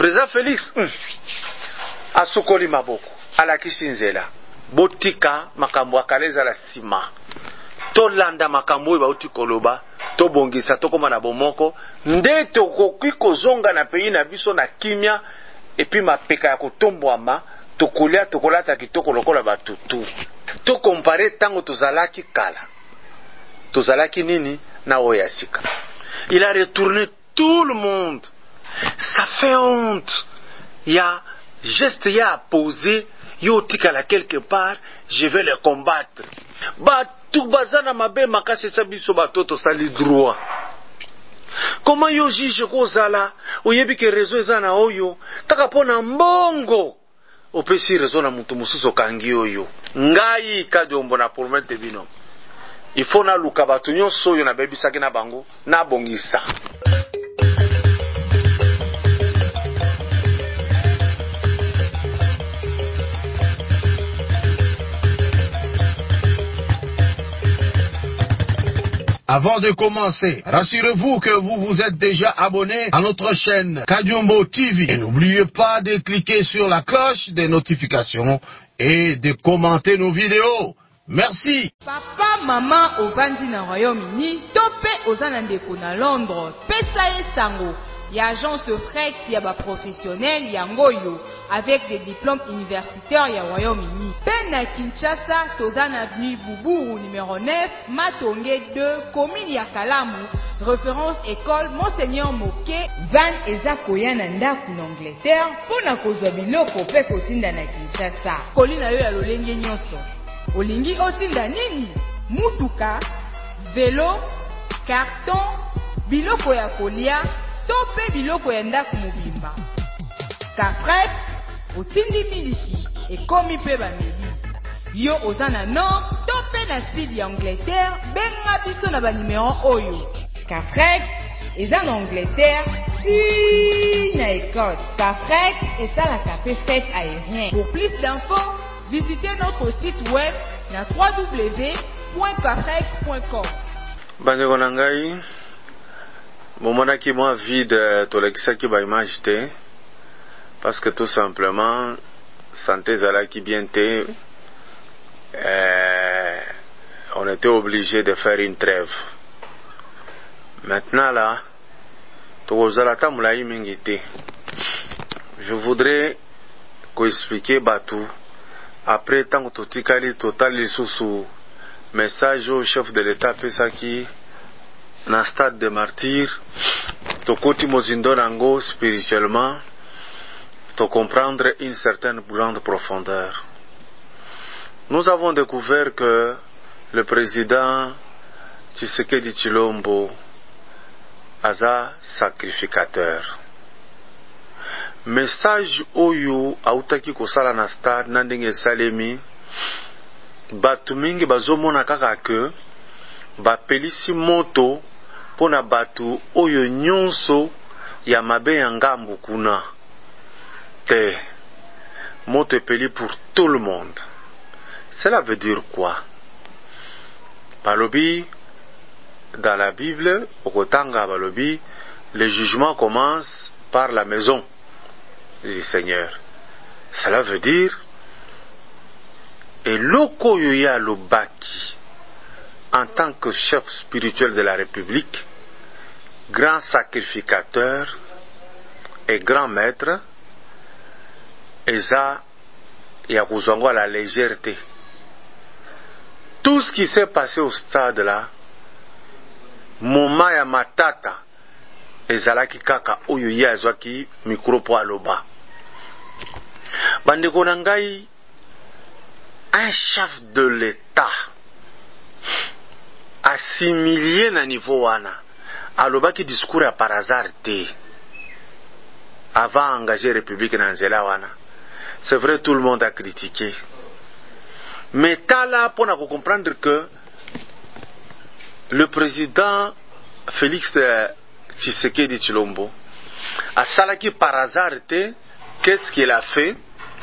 président Félix asukoli maboko alakisi nzela botika makambo akaleza la sima tolanda makambo oyo bauti koloba tobongisa tokoma na bomoko nde tokoki kozonga na pays na biso na kimia epi mapeka ya kotombwama tokolia tokolata kitoko lokola batutu to compare tango tozalaki kala tozalaki nini na oyo ya sika. Il a retourné tout le monde. Ça fait honte. Il y a geste ya à poser yo tikala quelque part je vais le combattre batu bazana mabe makasi sa biso batoto sali droit. Comment yo juge kozala oyebi ke réseau ezana oyo taka pona mbongo opesi réseau na mutu mususu kangi oyo ngai kadombo na promete bino il faut na luka batu nyonso oyo na bebisaki na bango na bongisa. Avant de commencer, rassurez-vous que vous vous êtes déjà abonné à notre chaîne Kadiombo TV. Et n'oubliez pas de cliquer sur la cloche des notifications et de commenter nos vidéos. Merci. Papa, maman, ovandi na Royaume-Uni, topé ozana ndeko na Londres, pesa ye sango. Il y a agence de fret, il y a professionnel, il y a ngoyo avec des diplômes universitaires, il y a Royaume-Uni. Ben à Kinshasa, Tozan avenue Boubou numéro 9, Matongé 2, commune ya Kalamu, référence école Monseigneur Moké, Van eza koya na ndaku na Angleterre, pona kozwa biloko pe kotinda na Kinshasa. Kolina yo ya lolenge nyonso. Olingi otinda nini? Mutuka, vélo, carton, biloko ya kolia, tope biloko ya ndaku mobimba. Kafret, otindi miliki, ekomi pe bameli. Yo ozana nord, tope na sud ya Angleterre, benga biso na ba numéro oyo. Kafret, eza na Angleterre, si na Écosse. Kafret, eza la capé fête aérien. Pour plus d'infos, visitez notre site web na www.kafret.com. Bandeko na ngai, momonaki mwa vide tolekisaki ba image te parce que tout simplement santé zalaki bien te, on était obligé de faire une trêve. Maintenant là tokozala ta mulai mingi te. Je voudrais expliquer batu après tant que totikali total lisusu message au chef de l'état pesaki na stade de martyr tokoti mozindo nango spirituellement to comprendre une certaine grande profondeur. Nous avons découvert que le président Tshisekedi Tshilombo aza sacrificateur. Message oyo autaki kosala na stade na ndenge salemi batu mingi bazomona kaka ke bapelisi moto pona batu oyo nyonso ya mabe ya ngambu kuna te moto epeli pour tout le monde. Cela veut dire quoi? Balobi dans la Bible okotanga balobi le jugement commence par la maison du Seigneur. Cela veut dire eloko yo ya lobaki en tant que chef spirituel de la République, grand sacrificateur et grand maître, eza ya kuzongwa la légèreté. Tout ce qui s'est passé au stade là, moment ya matata ezalaki kaka oyo ya azwaki micro po aloba. Bandeko na ngai, un chef de l'État assimilé na niveau wana alobaki discours ya par hasard te avant engager République na nzela wana. C'est vrai, tout le monde a critiqué, mais tala pona ko comprendre que le président Félix Tshisekedi Tshilombo a salaki par hasard te. Qu'est-ce qu'il a fait?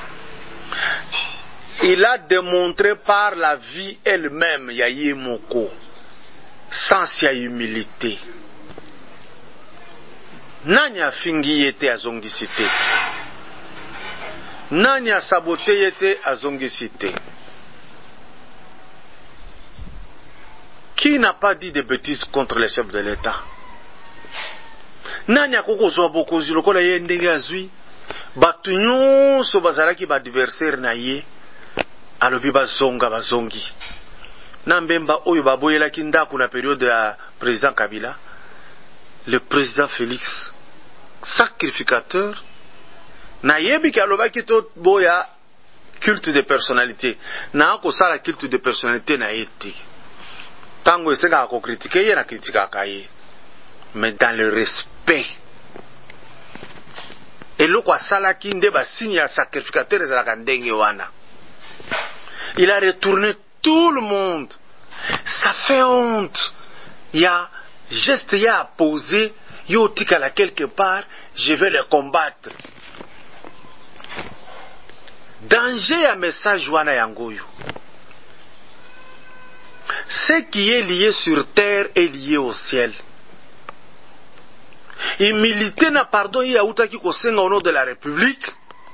Il a démontré par la vie elle-même yaye moko sans sa humilité. Nani afingi yete azongisi te? Nani asabote yete azongisi te? Qui n'a pas dit de bêtises contre les chefs de l'État? Nani akokozwa bokozi lokola ye ndenge azwi batu nyonso bazalaki ba adversaire na ye alobi bazongi na mbemba oyo baboyelaki ndako na période ya président Kabila, le président Félix sacrificateur na yebi ki alobaki to boya culte de personnalité na akosala culte de personnalité na yeti tango esenga ko critiquer ye na critique akaye mais dans le respect. Et le quoi salaki nde ba signe ya sacrificateur ezalaka ndenge wana. Il a retourné tout le monde. Ça fait honte. Il y a geste ya à poser, yo tikala quelque part, je vais le combattre. Danger ya message wana yangoyo. Ce qui est lié sur terre est lié au ciel. Humilité na pardon ya utaki kosenga au nom de la République.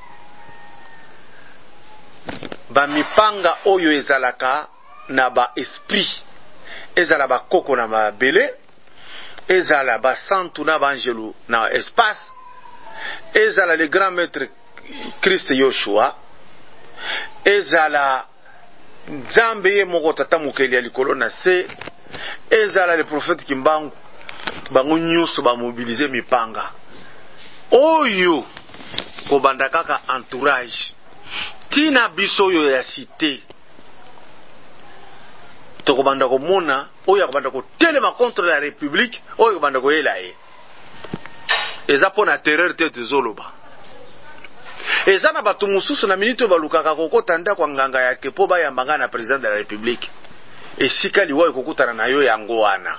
Ba mipanga oyo ezalaka na ba esprit. Ezala ba koko na ba bele. Ezala ba santu na ba angelu na espace. Ezala le grand maître Christ Yoshua. Ezala Nzambe ye moko tata mukeli ya likolo na se. Ezala le prophète Kimbangu. Bango nyuso ba mobiliser mipanga oyo kobanda kaka entourage tina biso oyo ya cité to kobanda komona oyo kobanda ko telema contre la République oyo kobanda ko yela ye eza pona terreur te tezoloba eza na bato mususu na minute balukaka kokota nda kwa nganga yake po bayambanga na président de la République esika liwa kokutana na yo yango wana.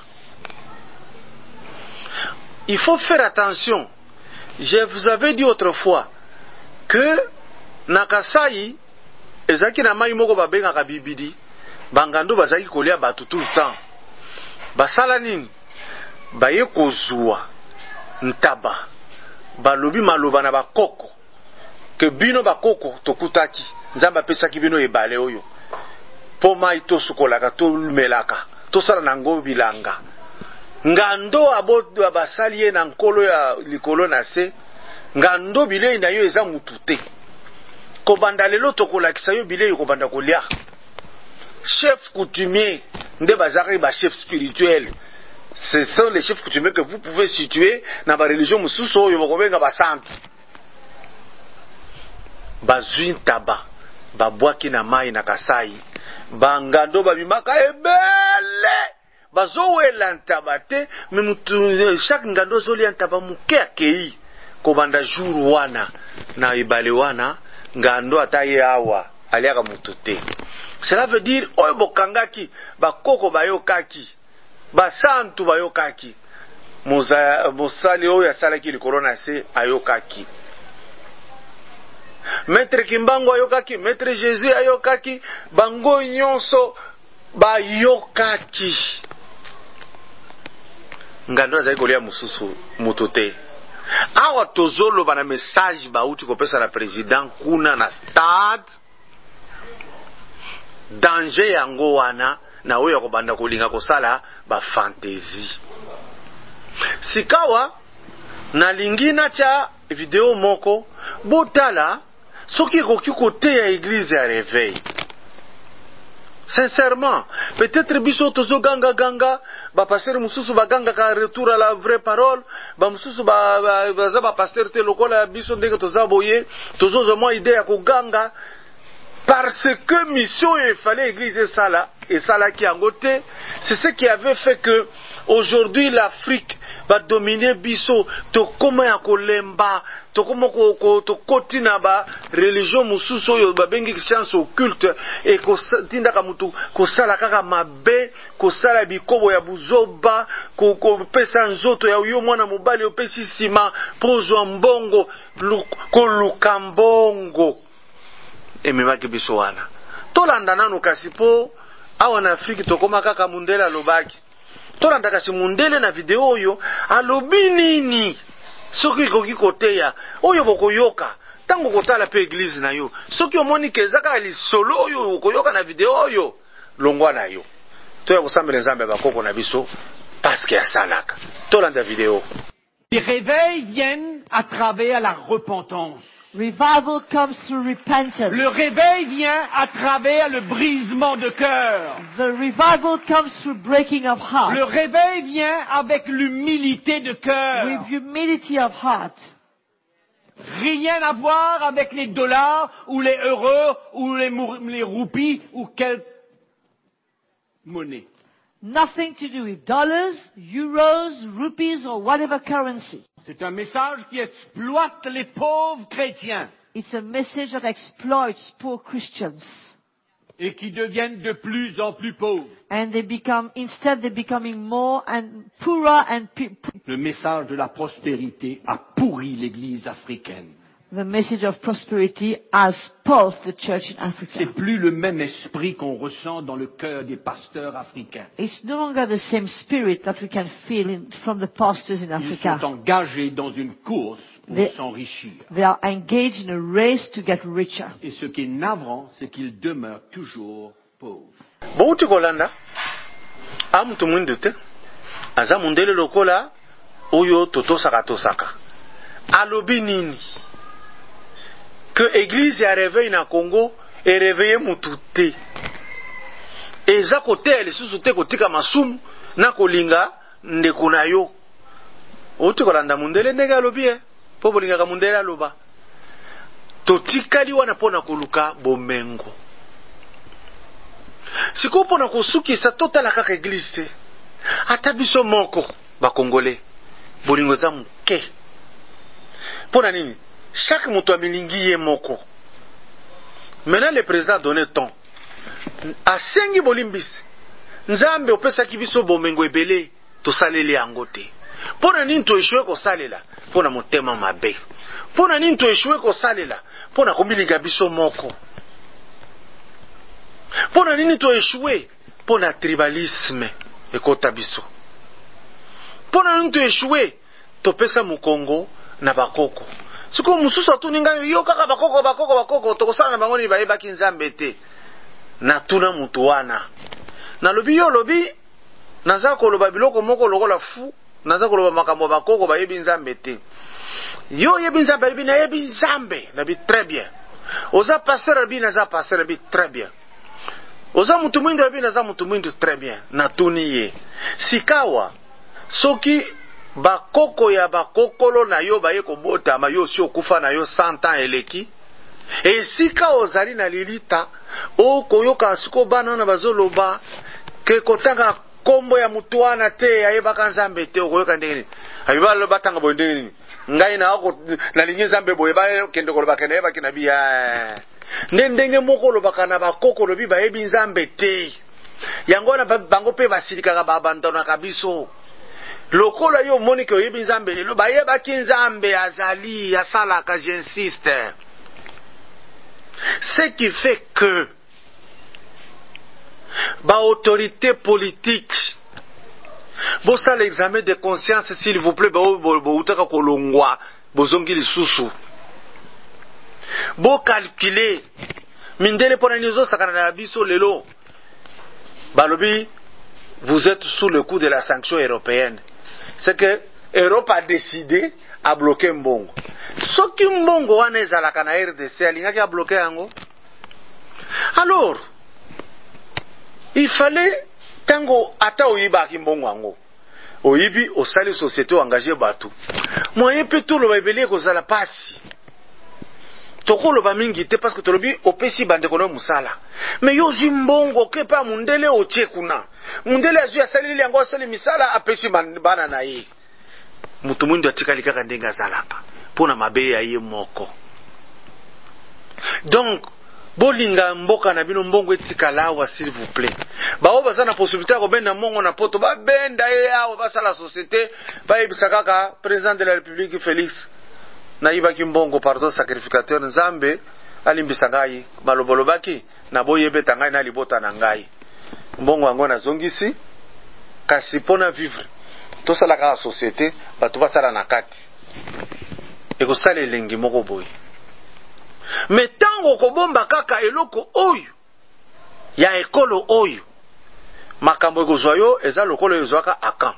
Il faut faire attention. Je vous avais dit autrefois que Nakasai, ezaki na mai moko babenga ka bibidi, bangando bazaki kolia batu tout le temps. Basala nini? Baye kozua ntaba. Balobi maloba na bakoko. Que bino bakoko tokutaki. Nzamba pesaki bino ebale oyo. Poma ito sukolaka to melaka. To sala nango bilanga. Ngando abodo abasaliye na nkolo ya likolo na se ngando bilei na yo eza mutute kobanda lelo tokolakisa yo bilei kobanda kolia chef coutumier nde bazaki ba chef spirituel. Ce sont les chefs coutumiers que vous pouvez situer na ba religion mususu oyo bakobenga ba santu bazwi ntaba babwaki na mai na Kasai bangando babimaka ebele bazowela ntaba te mais chaque ngando zoli ntaba muke akei kobanda jour wana na ibale wana ngando ataye awa aliaka mutu te. Cela veut dire oyo bokangaki bakoko bayokaki basantu bayokaki mosali oyo asalaki likolo na se ayokaki Maître Kimbangu ayokaki, Maître Jésus ayokaki, bango nyonso bayokaki. Ngando azali kolia mususu mutote. Awa tozolo bana message bauti kopesa na président kuna na stade. Danger yango wana na oyo kobanda kolinga kosala ba fantasy. Sikawa na lingina cha video moko botala soki koki kote ya église ya réveil. Sincèrement, peut-être biso tozo ganga ba pasteur mususu ba ganga ka retour à la vraie parole, ba mususu ba pasteur te lokola biso ndenge toza boye, tozo zo mo idée ya ko ganga parce que mission il fallait église sala et sala qui angote, c'est ce qui avait fait que aujourd'hui l'Afrique va dominer biso to koma ya kolemba to koma ko to kotina ba religion mususu yo ba bengi science occulte et ko tinda ka mutu ko sala kaka mabe ko sala bikobo ya buzoba ko pesa nzoto ya yo mwana mobali yo pesi sima pozo mbongo ko lukambongo ememaki biso wana tolanda nanu kasi po awa na Afrique to koma kaka mundela lobaki tolanda kasi mundele na video oyo alobi nini soki koki koteya oyo bokoyoka tango kotala pe église na yo soki omoni kezaka lisolo oyo koyoka na video oyo longwa na yo toya kosambela nzambe bakoko na biso parce que asalaka tolanda vidéo. Les réveils viennent à travers la repentance. Revival comes through repentance. Le réveil vient à travers le brisement de cœur. The revival comes through breaking of heart. Le réveil vient avec l'humilité de cœur. With humility of heart. Rien à voir avec les dollars ou les euros ou les roupies ou quelle monnaie. Nothing to do with dollars, euros, rupees or whatever currency. C'est un message qui exploite les pauvres chrétiens. It's a message that exploits poor Christians. Et qui deviennent de plus en plus pauvres. And they're becoming more and poorer and Le message de la prospérité a pourri l'église africaine. The message of prosperity has spoiled the church in Africa. C'est plus le même esprit qu'on ressent dans le cœur des pasteurs africains. It's no longer the same spirit that we can feel from the pastors in Ils Africa. sont engagés dans une course pour s'enrichir. They are engaged in a race to get richer. Et ce qui est navrant, c'est qu'ils demeurent toujours pauvres. Bouti kolanda amutu mwindu te aza mundele lokola oyo tosaka alobi nini que église ya réveil na Congo e réveiller mutu te eza kote lisusu te kotika masumu na kolinga ndeko na yo oti kolanda mundele ndenge alobi po bolingaka mundele aloba totikali wana pona koluka bomengo siko pona kosukisa totala kaka église te ata biso moko bakongole bolingo za muke pona nini chaque moto amilingi ye moko. Maintenant le président a donné ton asengi bolimbisi nzambe opesaki biso bomengo ebele tosaleli yango te pona nini toeshwe kosalela pona motema mabe pona nini toeshwe kosalela pona komilinga biso moko pona nini toeshwe pona tribalisme ekota biso pona nini toeshwe topesa mukongo na bakoko siko mususu atuninga yo kaka bakoko tokosala na bango ni bayebaki nzambe te na tuna mutu wana na lobi yo lobi naza koloba biloko moko lokola fu naza koloba makambo bakoko bayebi nzambe te yo yebi nzambe yebi na yebi nzambe na bi très bien oza pasteur bi naza pasteur bi très bien oza mutu mwindu bi naza mutu mwindu très bien na tuni ye sikawa soki bakoko ya bakokolo na yo baye kobota ma yo si okufa na yo 100 ans eleki esika ozali na lilita okoyoka siko bana na bazoloba ke kotanga kombo ya mutu wana te ayebaka nzambe te okoyoka ndenge abiba lo batanga bo ndenge ngai na ako na linye nzambe boye ba kende koloba kende yeba kinabia ndenge moko lobaka na bakoko lobi bayebi nzambe te yango na bango pe basilika ba bandona kabiso lokola yo moni ke oyebi nzambe lelo bayebaki nzambe azali asalaka j'insiste ce qui fait que ba autorité politique bosa l'examen de conscience s'il vous plaît bo utaka kolongwa bozongi lisusu bo calculer mindele pona nizo sakana na biso lelo balobi vous êtes sous le coup de la sanction européenne. C'est que l'Europe a décidé à bloquer Mbongo. Ce qui Mbongo wana ezalaka na RDC alingaki a bloqué yango. Alors, il fallait tango ata oyiba ki Mbongo yango. Oyibi osali société engagé batu. Moyen pe tout le babeli kozala pasi. Tokolo ba mingi te parce que tolobi opesi bande kono musala. Mais yo zimbongo ke pa mundele otie kuna. Mundele azu asalili yango asali misala apesi bana na ye. Mutu mwindu atikali kaka ndenga zalaka. Pona mabe ya ye moko. Donc bolinga mboka na bino mbongo etikala wa s'il vous plaît. Ba o baza na possibilité ko benda mongo na poto ba benda ye awo basala société ba yebisa kaka président de la République Félix na ibaki mbongo pardon sacrificateur nzambe alimbisa ngai malobolo baki na boyebeta ngai na libota na ngai mbongo yango na zongisi kasi pona vivre to sala ka société batu basala na kati ekosala elengi moko boye. Me tango kobomba kaka eloko oyo ya ekolo oyo makambo ekozwa yo eza lokolo ezwaka Akan.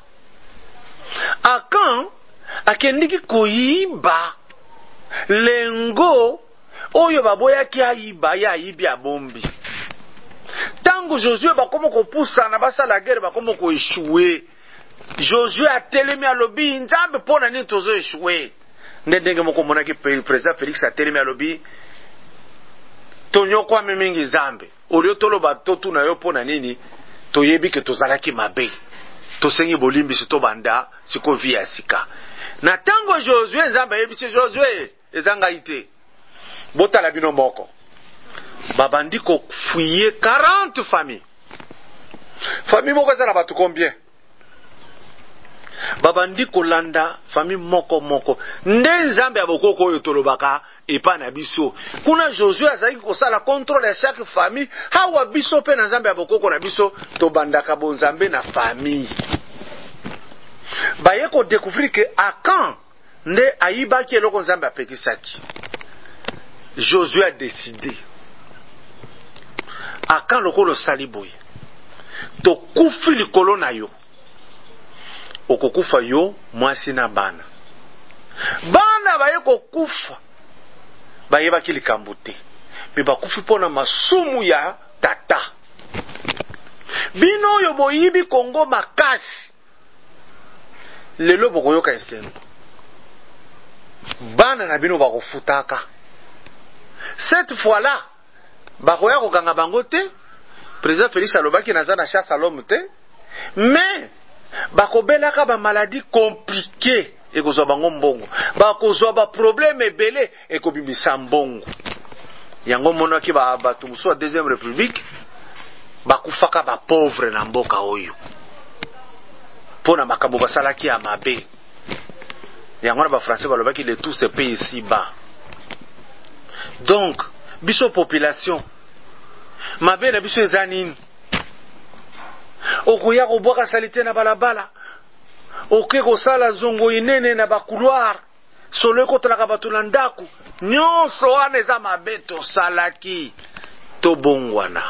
Akan akendiki koyiba lengo oyo baboyaki ayiba ya ayibi abombi. Tango Josué bakomo kopusana basala guerre bakomo ko échouer. Josué atelemi alobi nzambe pona nini tozo échouer. Ndenge moko monaki président Félix atelemi alobi tonyokwa mingi nzambe. Olio toloba totu na yo pona nini toyebi ke tozalaki mabe. Tosengi bolimbi sito banda siko via sika. Na tango Josué nzambe yebisi Josué ezanga ite. Botala bino moko. Babandi ko fouiller 40 familles. Famille moko ezala batu combien? Babandi ko landa famille moko. Nde nzambe ya bokoko oyo tolobaka epa na biso. Kuna Josué azaki kosala contrôle ya chaque famille. Hawa biso pe na nzambe ya bokoko na biso to bandaka bonzambe na famille. Baye ko découvrir que Akan nde ayibaki eloko nzambe apekisaki. Josué a décidé. Akan lokolo saliboye. To kufi likolo na yo. Okokufa yo mwasi na bana. Bana baye kokufa. Baye baki likambo te. Me bakufi pona masumu ya tata. Bino yo boyibi Kongo makasi. Lelo bokoyoka eseno. Bana na bino bakofutaka. Cette fois-là, bakoya kokanga bango te. Président Félix alobaki naza na chasse à l'homme te. Mais bakobelaka ba maladie compliquée ekozwa bango mbongo. Bakozwa ba problème ebele ekobimisa mbongo. Yango monaki ba batu muso wa deuxième république bakufaka ba pauvre na mboka oyo. Pona makambo basalaki ya mabe. Yango na ba français balobaki le tout se paye ici bas. Donc, biso population mabe na biso ezanini. Okuya koboka salite na balabala. Oke kosala zongo inene na ba couloir. Solo kotalaka batu na ndaku. Nyonso wana eza mabe tosalaki to bongwana.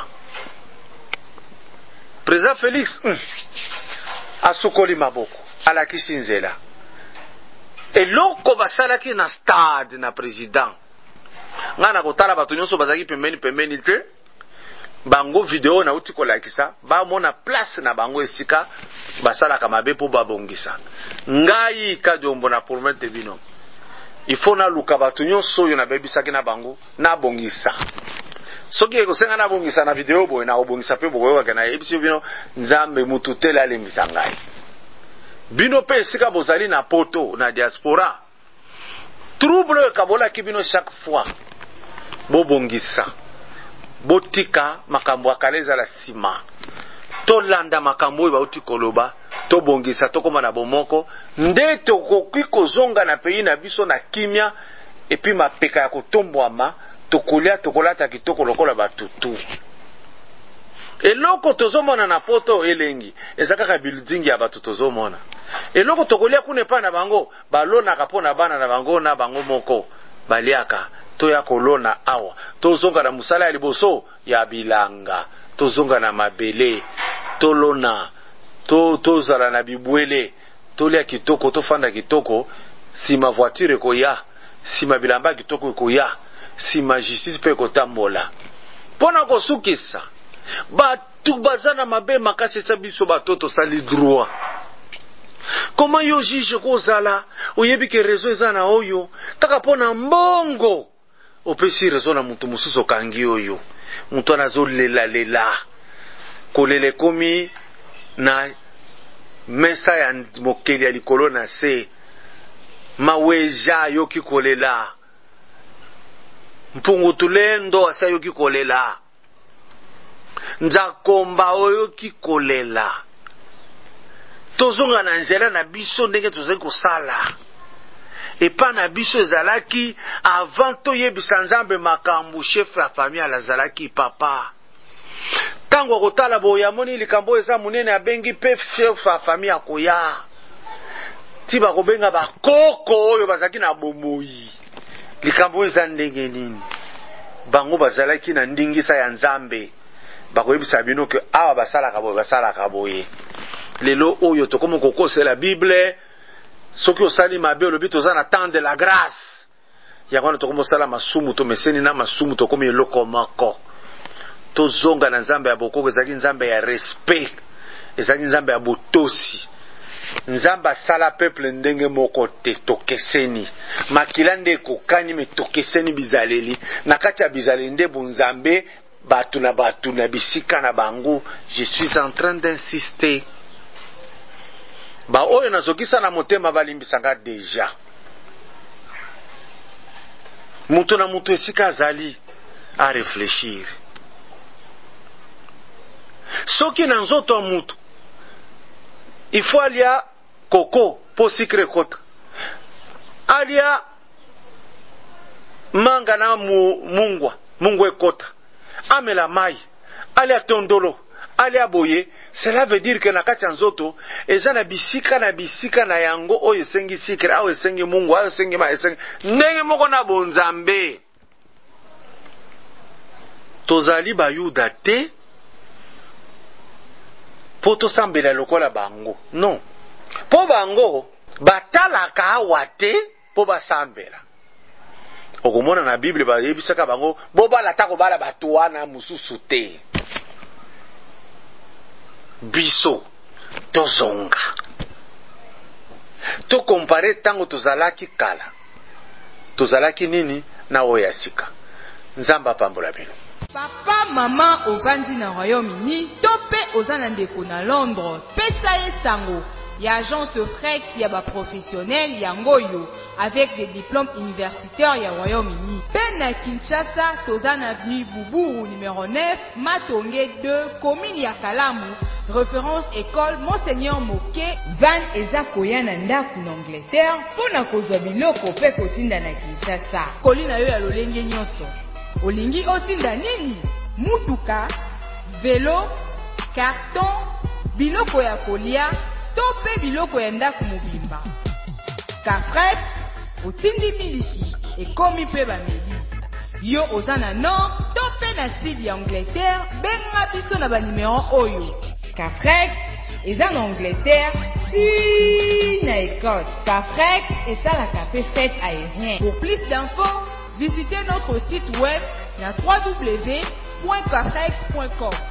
Président Félix asukoli maboko alakisi nzela. Eloko basalaki na stade na président. Ngana kotala batu nyonso bazaki pembeni te. Bango video na uti kolakisa ba mona place na bango esika basala kamabe po babongisa. Ngai Kajombo na promete bino. Il faut na luka batu nyonso yo na bebisaki na bango na bongisa. Soki ekosenga na bongisa na video boy na obongisa pe boyo kana ebisi bino nzambe mututela lembisa ngai. Bino pe esika bozali na poto na diaspora. Trouble kabola kibino chaque fois. Bobongisa. Botika makambo akaleza la sima. To landa makambo iba uti koloba. To bongisa to koma na bomoko. Nde to kokiko zonga na peyi na biso na kimia. Epi mapeka ya kutombwama. To kolata kitoko lokola batutu. Eloko tozomona na poto elengi. Ezakaka building ya batu tozomona. Eloko tokolia kunepa na bango. Balona kapona bana na bango na bango moko. Baliaka. To ya kolona awa. Tozonga na musala ya liboso ya bilanga. Tozonga na mabele. Tolona. Tozala na bibwele. Tolia kitoko. Tofanda kitoko. Si ma voiture koya. Si ma bilamba kitoko koya. Si ma justice pe kotambola. Pona kosukisa. Batu bazana mabe makasi sabiso batoto sali droit. Comment yo juge kozala? Oyebi ke réseau ezana oyo. Kaka pona mbongo. Opesi réseau na mutu mususu kangi oyo. Mutu anazo lela. Kolele komi na mesa ya mokeli ya likolo na se. Maweja yoki kolela. Mpungu tulendo asa yoki kolela. Nzakomba oyoki kolela. Tozonga na nzela na biso ndenge tozali kosala. Epa na biso ezalaki avant to yebisa nzambe makambo chef ya famille alazalaki papa. Tango kotala boya moni likambo eza munene abengi pe chef ya famille akoya. ti bakobenga bakoko oyo bazaki na bomoi likambo eza ndenge nini bango bazalaki na ndingisa ya nzambe bakoyebisa bino ke awa basalaka boye lelo oyo tokomo kokosela Bible soki osali mabe olobi toza na temps de la grâce yango tokomo sala masumu to meseni na masumu tokomi eloko moko tozonga na nzambe ya bokoko ezaki nzambe ya respect ezaki nzambe ya botosi nzambe asala peuple ndenge moko te tokeseni makila nde kokani me tokeseni bizaleli na kati ya bizaleli nde bunzambe batu na bisika na bango. Je suis en train d'insister ba oyo nazokisa na motema balimbisanga deja mutu na mutu esika azali a réfléchir soki na nzoto ya mutu il faut alia koko po sikre kota alia manga na mungwa ekota amela mai alia tondolo alia boye. Cela veut dire que na kati ya nzoto eza na bisika na yango oyo esengi sikre ayo esengi mungu ayo esengi mai esengi ndenge moko na bonzambe. Tozali bayuda te po tosambela lokola bango non po bango batalaka awa te po basambela. Okomona na Bible bayebisaka bango bobala ta kobala bato wana mususu te. Biso tozonga to compare tango tozalaki kala tozalaki nini na oya sika. Nzamba pambola bino. Papa, maman, ovandi na Royaume-Uni, topé ozana ndeko na Londres, pesa ye sango, ya agence de fret, ya ba professionnel, ya ngoyo, avec des diplômes universitaires, ya Royaume-Uni. Pena Kinshasa, tozana avenue Boubou, numéro 9, Matonge 2, commune ya Kalamu, référence école Monseigneur Moké, Van eza koya na ndaku na Angleterre, pona kozwa biloko pe kotinda na Kinshasa. Kolina yo ya lolenge nyonso. Olingi otinda nini? Mutuka, vélo, carton, biloko ya kolia, tope biloko ya ndaku mobimba. Kafret, otindi miliki, ekomi pe bameli. Yo ozana nord, tope na sud ya Angleterre, benga biso na ba numéro oyo. Kafret, eza na Angleterre, si na Écosse. Kafret, esalaka pe fête aérien. Pour plus d'infos, visitez notre site web à www.kafret.com.